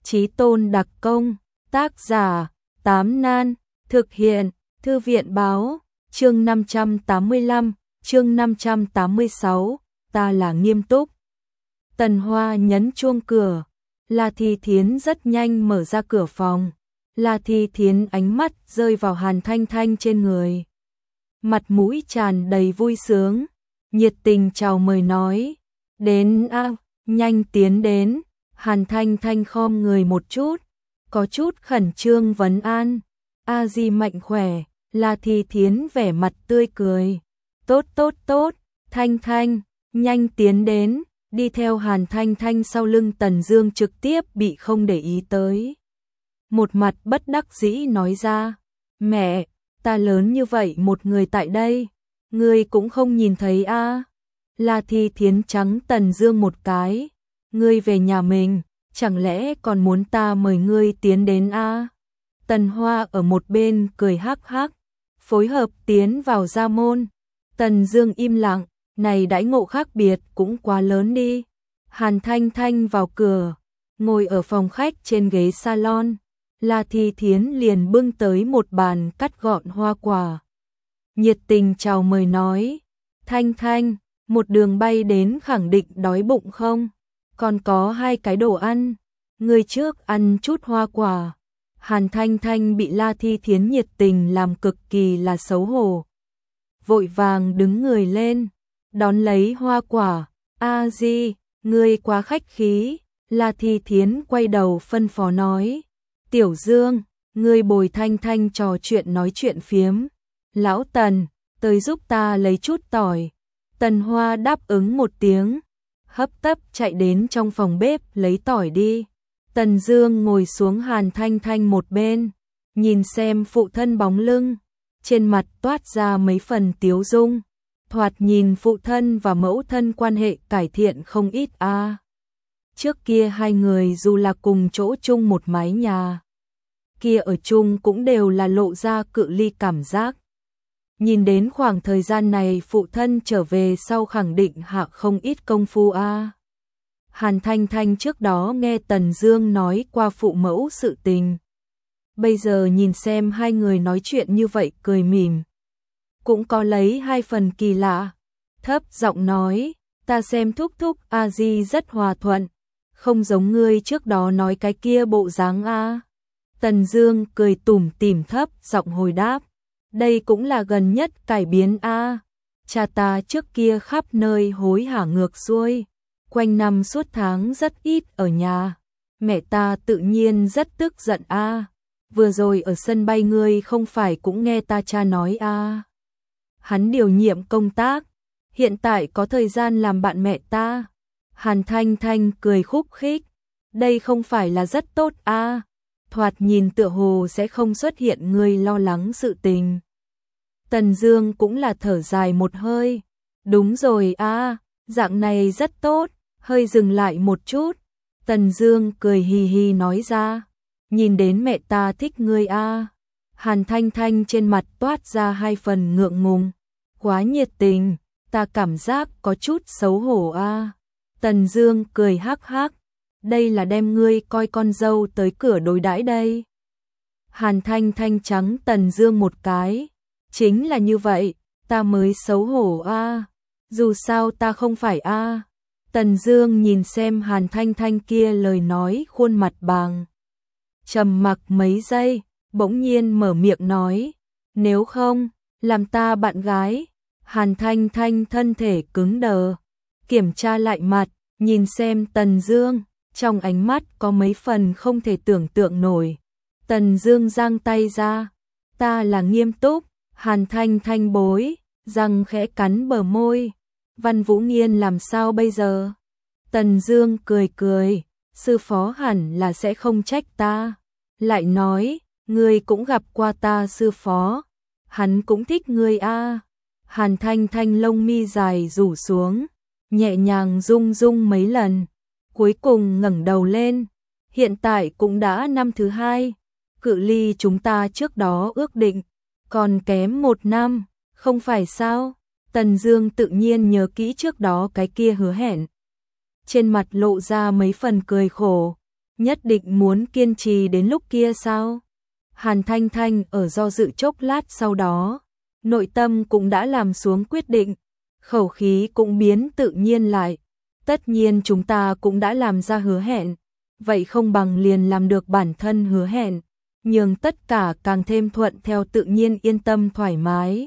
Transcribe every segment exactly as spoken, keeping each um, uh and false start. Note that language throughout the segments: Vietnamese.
Chí tôn đặc công, tác giả, Tám Nan, thực hiện, Thư viện báo, chương năm trăm tám mươi lăm, chương năm trăm tám mươi sáu, ta là nghiêm túc. Tần Hoa nhấn chuông cửa, La Thi Thiến rất nhanh mở ra cửa phòng. La Thi Thiến ánh mắt rơi vào Hàn Thanh Thanh trên người. Mặt mũi tràn đầy vui sướng, nhiệt tình chào mời nói, đến a, à, nhanh tiến đến. Hàn Thanh Thanh khom người một chút, có chút khẩn trương vấn an, a di mạnh khỏe. La Thi Thiến vẻ mặt tươi cười, tốt tốt tốt, Thanh Thanh, nhanh tiến đến. Đi theo Hàn Thanh Thanh sau lưng Tần Dương trực tiếp bị không để ý tới. Một mặt bất đắc dĩ nói ra, mẹ, ta lớn như vậy một người tại đây, ngươi cũng không nhìn thấy a? À? La Thi Thiến trắng Tần Dương một cái, ngươi về nhà mình, chẳng lẽ còn muốn ta mời ngươi tiến đến a? À? Tần Hoa ở một bên cười hắc hắc, phối hợp tiến vào gia môn. Tần Dương im lặng, này đãi ngộ khác biệt cũng quá lớn đi. Hàn Thanh Thanh vào cửa, ngồi ở phòng khách trên ghế salon. La Thi Thiến liền bưng tới một bàn cắt gọn hoa quả. Nhiệt tình chào mời nói, Thanh Thanh, một đường bay đến khẳng định đói bụng không? Còn có hai cái đồ ăn, người trước ăn chút hoa quả. Hàn Thanh Thanh bị La Thi Thiến nhiệt tình làm cực kỳ là xấu hổ. Vội vàng đứng người lên, đón lấy hoa quả, a di, ngươi quá khách khí. La Thi Thiến quay đầu phân phó nói, Tiểu Dương, ngươi bồi Thanh Thanh trò chuyện nói chuyện phiếm. Lão Tần, tới giúp ta lấy chút tỏi. Tần Hoa đáp ứng một tiếng, hấp tấp chạy đến trong phòng bếp lấy tỏi đi. Tần Dương ngồi xuống Hàn Thanh Thanh một bên, nhìn xem phụ thân bóng lưng, trên mặt toát ra mấy phần tiếu dung. Thoạt nhìn phụ thân và mẫu thân quan hệ cải thiện không ít a. À. Trước kia hai người dù là cùng chỗ chung một mái nhà, kia ở chung cũng đều là lộ ra cự ly cảm giác. Nhìn đến khoảng thời gian này phụ thân trở về sau khẳng định hạ không ít công phu a. À. Hàn Thanh Thanh trước đó nghe Tần Dương nói qua phụ mẫu sự tình. Bây giờ nhìn xem hai người nói chuyện như vậy cười mỉm, cũng có lấy hai phần kỳ lạ. Thấp giọng nói, ta xem thúc thúc a di rất hòa thuận, không giống ngươi trước đó nói cái kia bộ dáng a. Tần Dương cười tủm tỉm thấp giọng hồi đáp, đây cũng là gần nhất cải biến a. Cha ta trước kia khắp nơi hối hả ngược xuôi, quanh năm suốt tháng rất ít ở nhà. Mẹ ta tự nhiên rất tức giận a. Vừa rồi ở sân bay ngươi không phải cũng nghe ta cha nói a. Hắn điều nhiệm công tác, hiện tại có thời gian làm bạn mẹ ta. Hàn Thanh Thanh cười khúc khích, đây không phải là rất tốt a? Thoạt nhìn tựa hồ sẽ không xuất hiện người lo lắng sự tình. Tần Dương cũng là thở dài một hơi, đúng rồi a, dạng này rất tốt. Hơi dừng lại một chút, Tần Dương cười hì hì nói ra, nhìn đến mẹ ta thích ngươi a. Hàn Thanh Thanh trên mặt toát ra hai phần ngượng ngùng, quá nhiệt tình, ta cảm giác có chút xấu hổ a. Tần Dương cười hắc hắc, đây là đem ngươi coi con dâu tới cửa đối đãi đây. Hàn Thanh Thanh trắng Tần Dương một cái, chính là như vậy, ta mới xấu hổ a. Dù sao ta không phải a. Tần Dương nhìn xem Hàn Thanh Thanh kia lời nói khuôn mặt bàng. Trầm mặc mấy giây, bỗng nhiên mở miệng nói, nếu không, làm ta bạn gái. Hàn Thanh Thanh thân thể cứng đờ, kiểm tra lại mặt, nhìn xem Tần Dương, trong ánh mắt có mấy phần không thể tưởng tượng nổi. Tần Dương giang tay ra, ta là nghiêm túc. Hàn Thanh Thanh bối, răng khẽ cắn bờ môi. Văn Vũ Nghiên làm sao bây giờ? Tần Dương cười cười, sư phó hẳn là sẽ không trách ta. Lại nói, ngươi cũng gặp qua ta sư phó, hắn cũng thích ngươi a. Hàn Thanh Thanh lông mi dài rủ xuống, nhẹ nhàng rung rung mấy lần, cuối cùng ngẩng đầu lên. Hiện tại cũng đã năm thứ hai, cự ly chúng ta trước đó ước định còn kém một năm, không phải sao? Tần Dương tự nhiên nhớ kỹ trước đó cái kia hứa hẹn, trên mặt lộ ra mấy phần cười khổ. Nhất định muốn kiên trì đến lúc kia sao? Hàn Thanh Thanh ở do dự chốc lát sau đó, nội tâm cũng đã làm xuống quyết định, khẩu khí cũng biến tự nhiên lại. Tất nhiên chúng ta cũng đã làm ra hứa hẹn, vậy không bằng liền làm được bản thân hứa hẹn, nhường tất cả càng thêm thuận theo tự nhiên, yên tâm thoải mái.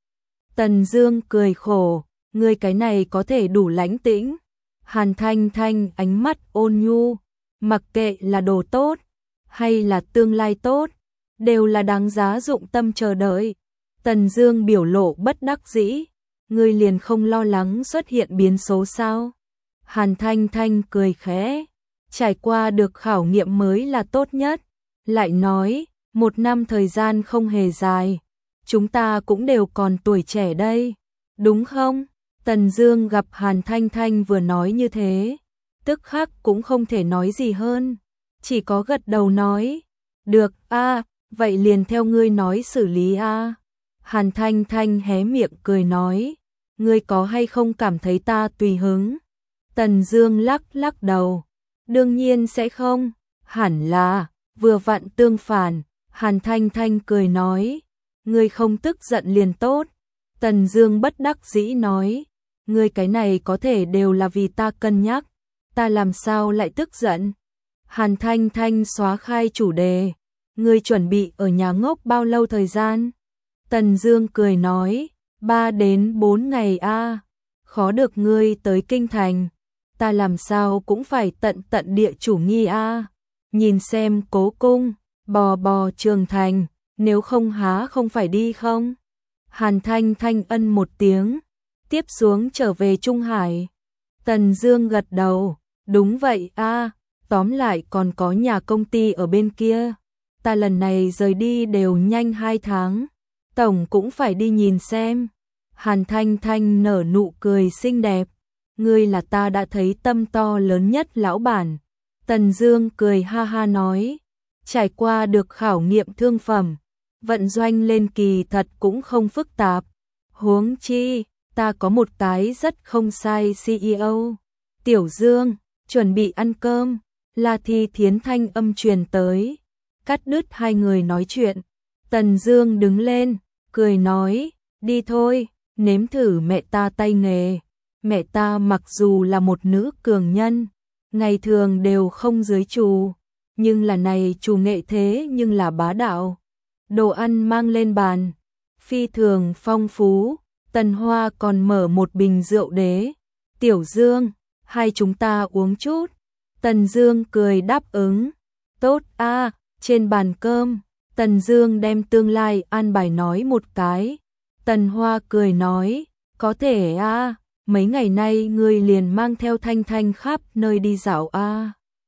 Tần Dương cười khổ, ngươi cái này có thể đủ lãnh tĩnh. Hàn Thanh Thanh ánh mắt ôn nhu, mặc kệ là đồ tốt hay là tương lai tốt, đều là đáng giá dụng tâm chờ đợi. Tần Dương biểu lộ bất đắc dĩ, ngươi liền không lo lắng xuất hiện biến số sao? Hàn Thanh Thanh cười khẽ, trải qua được khảo nghiệm mới là tốt nhất. Lại nói, một năm thời gian không hề dài, chúng ta cũng đều còn tuổi trẻ đây, đúng không? Tần Dương gặp Hàn Thanh Thanh vừa nói như thế, tức khắc cũng không thể nói gì hơn, chỉ có gật đầu nói, được a, à, vậy liền theo ngươi nói xử lý a. À. Hàn Thanh Thanh hé miệng cười nói, ngươi có hay không cảm thấy ta tùy hứng? Tần Dương lắc lắc đầu, đương nhiên sẽ không, hẳn là, vừa vặn tương phản. Hàn Thanh Thanh cười nói, ngươi không tức giận liền tốt. Tần Dương bất đắc dĩ nói, ngươi cái này có thể đều là vì ta cân nhắc, ta làm sao lại tức giận? Hàn Thanh Thanh xóa khai chủ đề, ngươi chuẩn bị ở nhà ngốc bao lâu thời gian? Tần Dương cười nói, ba đến bốn ngày a, à. Khó được ngươi tới kinh thành, ta làm sao cũng phải tận tận địa chủ nghi a. À. Nhìn xem Cố Cung, bò bò Trường Thành, nếu không há không phải đi không? Hàn Thanh Thanh ân một tiếng, tiếp xuống trở về Trung Hải. Tần Dương gật đầu, đúng vậy a, à, tóm lại còn có nhà công ty ở bên kia. Ta lần này rời đi đều nhanh hai tháng, tổng cũng phải đi nhìn xem. Hàn Thanh Thanh nở nụ cười xinh đẹp, ngươi là ta đã thấy tâm to lớn nhất lão bản. Tần Dương cười ha ha nói, trải qua được khảo nghiệm thương phẩm, vận doanh lên kỳ thật cũng không phức tạp. Huống chi, ta có một cái rất không sai xê e ô. Tiểu Dương, chuẩn bị ăn cơm. La Thi Thiến thanh âm truyền tới, cắt đứt hai người nói chuyện. Tần Dương đứng lên, cười nói, đi thôi, nếm thử mẹ ta tay nghề. Mẹ ta mặc dù là một nữ cường nhân, ngày thường đều không dưới trù, nhưng là này trù nghệ thế nhưng là bá đạo. Đồ ăn mang lên bàn, phi thường phong phú. Tần Hoa còn mở một bình rượu đế. Tiểu Dương, hai chúng ta uống chút. Tần Dương cười đáp ứng. Tốt a. À, trên bàn cơm, Tần Dương đem tương lai an bài nói một cái. Tần Hoa cười nói, có thể a, à, mấy ngày nay ngươi liền mang theo Thanh Thanh khắp nơi đi dạo a. À.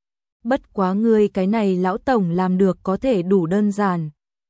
Bất quá ngươi cái này lão tổng làm được có thể đủ đơn giản.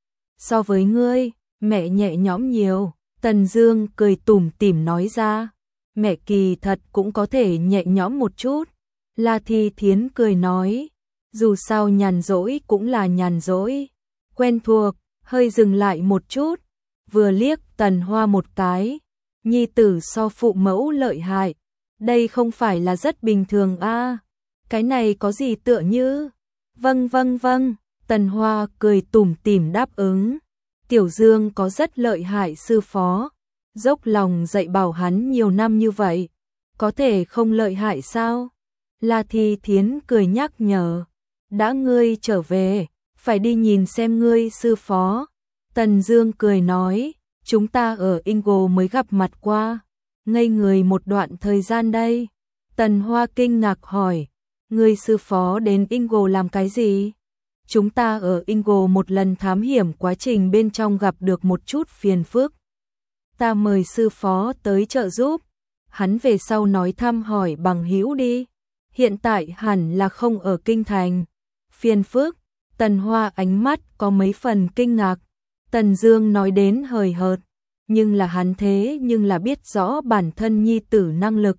So với ngươi, mẹ nhẹ nhõm nhiều. Tần Dương cười tủm tỉm nói ra, mẹ kỳ thật cũng có thể nhẹ nhõm một chút. La Thi Thiến cười nói, dù sao nhàn rỗi cũng là nhàn rỗi, quen thuộc. Hơi dừng lại một chút, vừa liếc Tần Hoa một cái, nhi tử so phụ mẫu lợi hại, đây không phải là rất bình thường a? À? Cái này có gì tựa như? Vâng vâng vâng, Tần Hoa cười tủm tỉm đáp ứng. Tiểu Dương có rất lợi hại sư phó, dốc lòng dạy bảo hắn nhiều năm như vậy, có thể không lợi hại sao? La Thi Thiến cười nhắc nhở, đã ngươi trở về, phải đi nhìn xem ngươi sư phó. Tần Dương cười nói, chúng ta ở Ingo mới gặp mặt qua, ngây người một đoạn thời gian đây. Tần Hoa kinh ngạc hỏi, ngươi sư phó đến Ingo làm cái gì? Chúng ta ở Ingo một lần thám hiểm quá trình bên trong gặp được một chút phiền phức. Ta mời sư phó tới trợ giúp, hắn về sau nói thăm hỏi bằng hữu đi. Hiện tại hẳn là không ở kinh thành. Phiền phức, Tần Hoa ánh mắt có mấy phần kinh ngạc. Tần Dương nói đến hời hợt, nhưng là hắn thế nhưng là biết rõ bản thân nhi tử năng lực,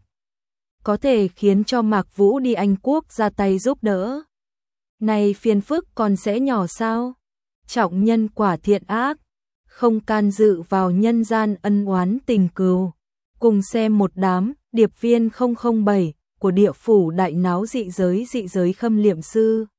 có thể khiến cho Mạc Vũ đi Anh Quốc ra tay giúp đỡ. Này phiền phức còn sẽ nhỏ sao? Trọng nhân quả thiện ác, không can dự vào nhân gian ân oán tình cừu. Cùng xem một đám điệp viên không không bảy của địa phủ đại náo dị giới dị giới khâm liệm sư.